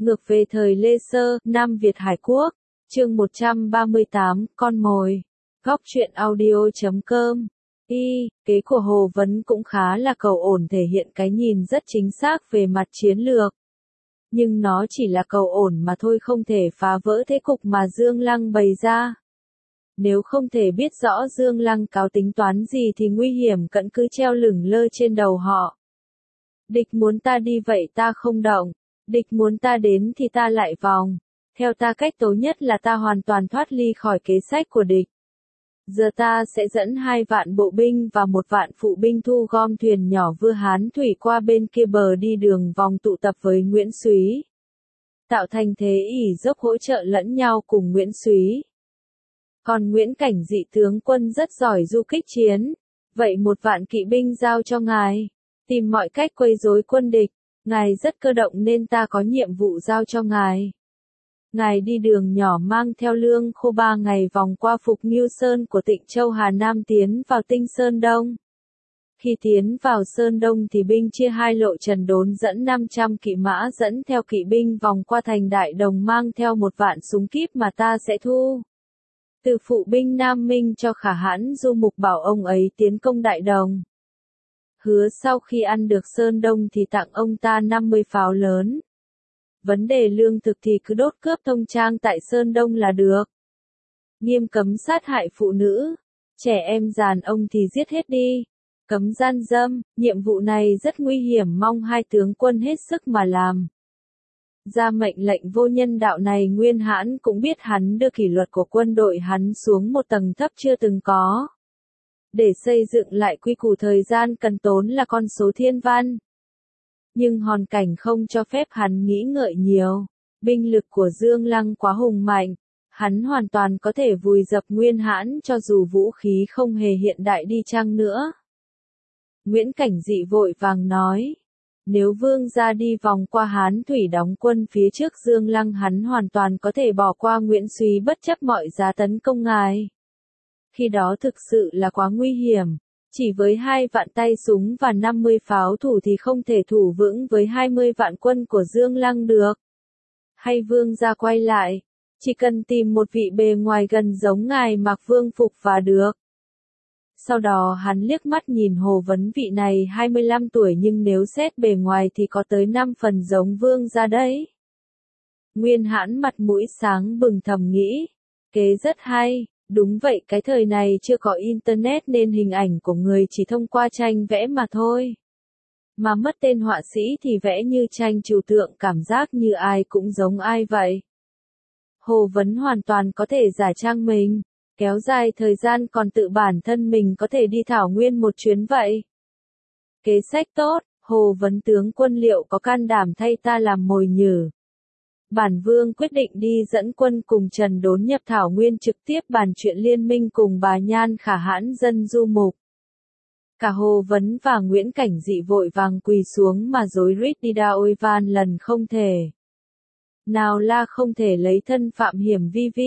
Ngược về thời Lê Sơ, Nam Việt Hải Quốc, chương 138, con mồi. Góc truyện audio.com. Kế của Hồ Vấn cũng khá là cầu ổn, thể hiện cái nhìn rất chính xác về mặt chiến lược. Nhưng nó chỉ là cầu ổn mà thôi, không thể phá vỡ thế cục mà Dương Lăng bày ra. Nếu không thể biết rõ Dương Lăng cáo tính toán gì thì nguy hiểm cận cứ treo lửng lơ trên đầu họ. Địch muốn ta đi vậy ta không động, địch muốn ta đến thì ta lại vòng. Theo ta cách tốt nhất là ta hoàn toàn thoát ly khỏi kế sách của địch. Giờ ta sẽ dẫn 2 vạn bộ binh và 1 vạn phụ binh thu gom thuyền nhỏ vưa Hán Thủy qua bên kia bờ, đi đường vòng tụ tập với Nguyễn Súy. Tạo thành thế ỷ dốc hỗ trợ lẫn nhau cùng Nguyễn Súy. Còn Nguyễn Cảnh Dị tướng quân rất giỏi du kích chiến. Vậy 1 vạn kỵ binh giao cho ngài. Tìm mọi cách quấy rối quân địch. Ngài rất cơ động nên ta có nhiệm vụ giao cho ngài. Ngài đi đường nhỏ mang theo lương khô 3 ngày vòng qua Phục Ngưu Sơn của Tịnh Châu Hà Nam tiến vào Tinh Sơn Đông. Khi tiến vào Sơn Đông thì binh chia 2 lộ, Trần Đốn dẫn 500 kỵ mã dẫn theo kỵ binh vòng qua thành Đại Đồng mang theo 1 vạn súng kíp mà ta sẽ thu từ phụ binh Nam Minh cho Khả Hãn Du Mục, bảo ông ấy tiến công Đại Đồng. Hứa sau khi ăn được Sơn Đông thì tặng ông ta 50 pháo lớn. Vấn đề lương thực thì cứ đốt cướp thông trang tại Sơn Đông là được. Nghiêm cấm sát hại phụ nữ, trẻ em đàn ông thì giết hết đi. Cấm gian dâm, nhiệm vụ này rất nguy hiểm, mong 2 tướng quân hết sức mà làm. Ra mệnh lệnh vô nhân đạo này, Nguyên Hãn cũng biết hắn đưa kỷ luật của quân đội hắn xuống một tầng thấp chưa từng có. Để xây dựng lại quy củ thời gian cần tốn là con số thiên văn. Nhưng hoàn cảnh không cho phép hắn nghĩ ngợi nhiều. Binh lực của Dương Lăng quá hùng mạnh. Hắn hoàn toàn có thể vùi dập Nguyên Hãn cho dù vũ khí không hề hiện đại đi chăng nữa. Nguyễn Cảnh Dị vội vàng nói. Nếu vương gia đi vòng qua Hán Thủy đóng quân phía trước Dương Lăng, hắn hoàn toàn có thể bỏ qua Nguyễn Súy bất chấp mọi giá tấn công ngài. Khi đó thực sự là quá nguy hiểm. Chỉ với 2 vạn tay súng và 50 pháo thủ thì không thể thủ vững với 20 vạn quân của Dương Lăng được. Hay vương gia quay lại, chỉ cần tìm một vị bề ngoài gần giống ngài mặc vương phục và được. Sau đó hắn liếc mắt nhìn Hồ Vấn, vị này 25 tuổi nhưng nếu xét bề ngoài thì có tới 5 phần giống vương gia đấy. Nguyên Hãn mặt mũi sáng bừng thầm nghĩ, kế rất hay. Đúng vậy, cái thời này chưa có internet nên hình ảnh của người chỉ thông qua tranh vẽ mà thôi. Mà mất tên họa sĩ thì vẽ như tranh trừu tượng, cảm giác như ai cũng giống ai vậy. Hồ Vấn hoàn toàn có thể giả trang mình, kéo dài thời gian còn tự bản thân mình có thể đi thảo nguyên một chuyến vậy. Kế sách tốt, Hồ Vấn tướng quân liệu có can đảm thay ta làm mồi nhử. Bản vương quyết định đi dẫn quân cùng Trần Đốn nhập thảo nguyên, trực tiếp bàn chuyện liên minh cùng bà Nhan Khả Hãn dân Du Mục. Cả Hồ Vấn và Nguyễn Cảnh Dị vội vàng quỳ xuống mà rối rít đi đa ôi van lần không thể. Nào la không thể lấy thân phạm hiểm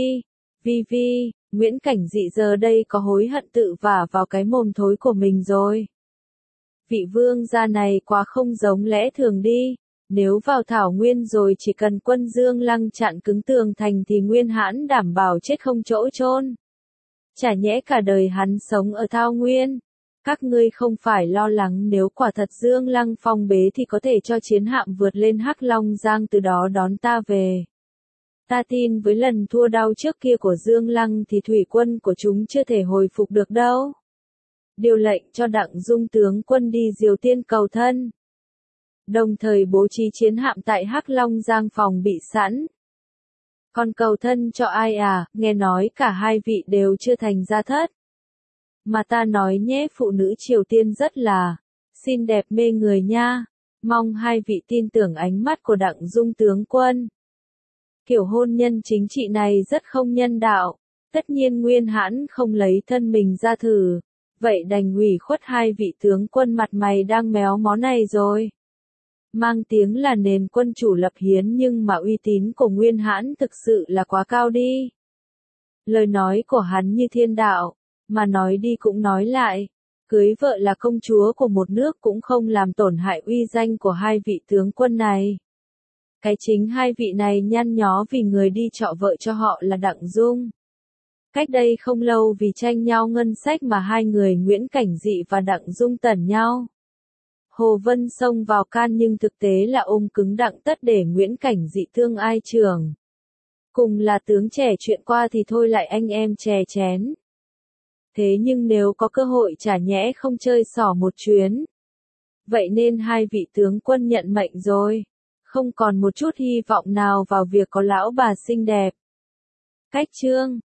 Vi, Nguyễn Cảnh Dị giờ đây có hối hận tự vả vào cái mồm thối của mình rồi. Vị vương gia này quá không giống lẽ thường đi. Nếu vào thảo nguyên rồi chỉ cần quân Dương Lăng chặn cứng tường thành thì Nguyên Hãn đảm bảo chết không chỗ chôn. Chả nhẽ cả đời hắn sống ở thao nguyên. Các ngươi không phải lo lắng nếu quả thật Dương Lăng phong bế thì có thể cho chiến hạm vượt lên Hắc Long Giang từ đó đón ta về. Ta tin với lần thua đau trước kia của Dương Lăng thì thủy quân của chúng chưa thể hồi phục được đâu. Điều lệnh cho Đặng Dung tướng quân đi Diều Tiên cầu thân. Đồng thời bố trí chiến hạm tại Hắc Long Giang phòng bị sẵn. Còn cầu thân cho ai à, nghe nói cả 2 vị đều chưa thành gia thất. Mà ta nói nhé, phụ nữ Triều Tiên rất là xinh đẹp mê người nha. Mong 2 vị tin tưởng ánh mắt của Đặng Dung tướng quân. Kiểu hôn nhân chính trị này rất không nhân đạo. Tất nhiên Nguyên Hãn không lấy thân mình ra thử. Vậy đành ủy khuất 2 vị tướng quân mặt mày đang méo mó này rồi. Mang tiếng là nền quân chủ lập hiến nhưng mà uy tín của Nguyên Hãn thực sự là quá cao đi. Lời nói của hắn như thiên đạo, mà nói đi cũng nói lại. Cưới vợ là công chúa của một nước cũng không làm tổn hại uy danh của 2 vị tướng quân này. Cái chính hai vị này nhăn nhó vì người đi trọ vợ cho họ là Đặng Dung. Cách đây không lâu vì tranh nhau ngân sách mà hai người Nguyễn Cảnh Dị và Đặng Dung tẩn nhau. Hồ Vân xông vào can nhưng thực tế là ôm cứng Đặng Tất để Nguyễn Cảnh Dị thương ai trường. Cùng là tướng trẻ chuyện qua thì thôi lại anh em chè chén. Thế nhưng nếu có cơ hội chả nhẽ không chơi xỏ một chuyến. Vậy nên hai vị tướng quân nhận mệnh rồi. Không còn một chút hy vọng nào vào việc có lão bà xinh đẹp. Cách chương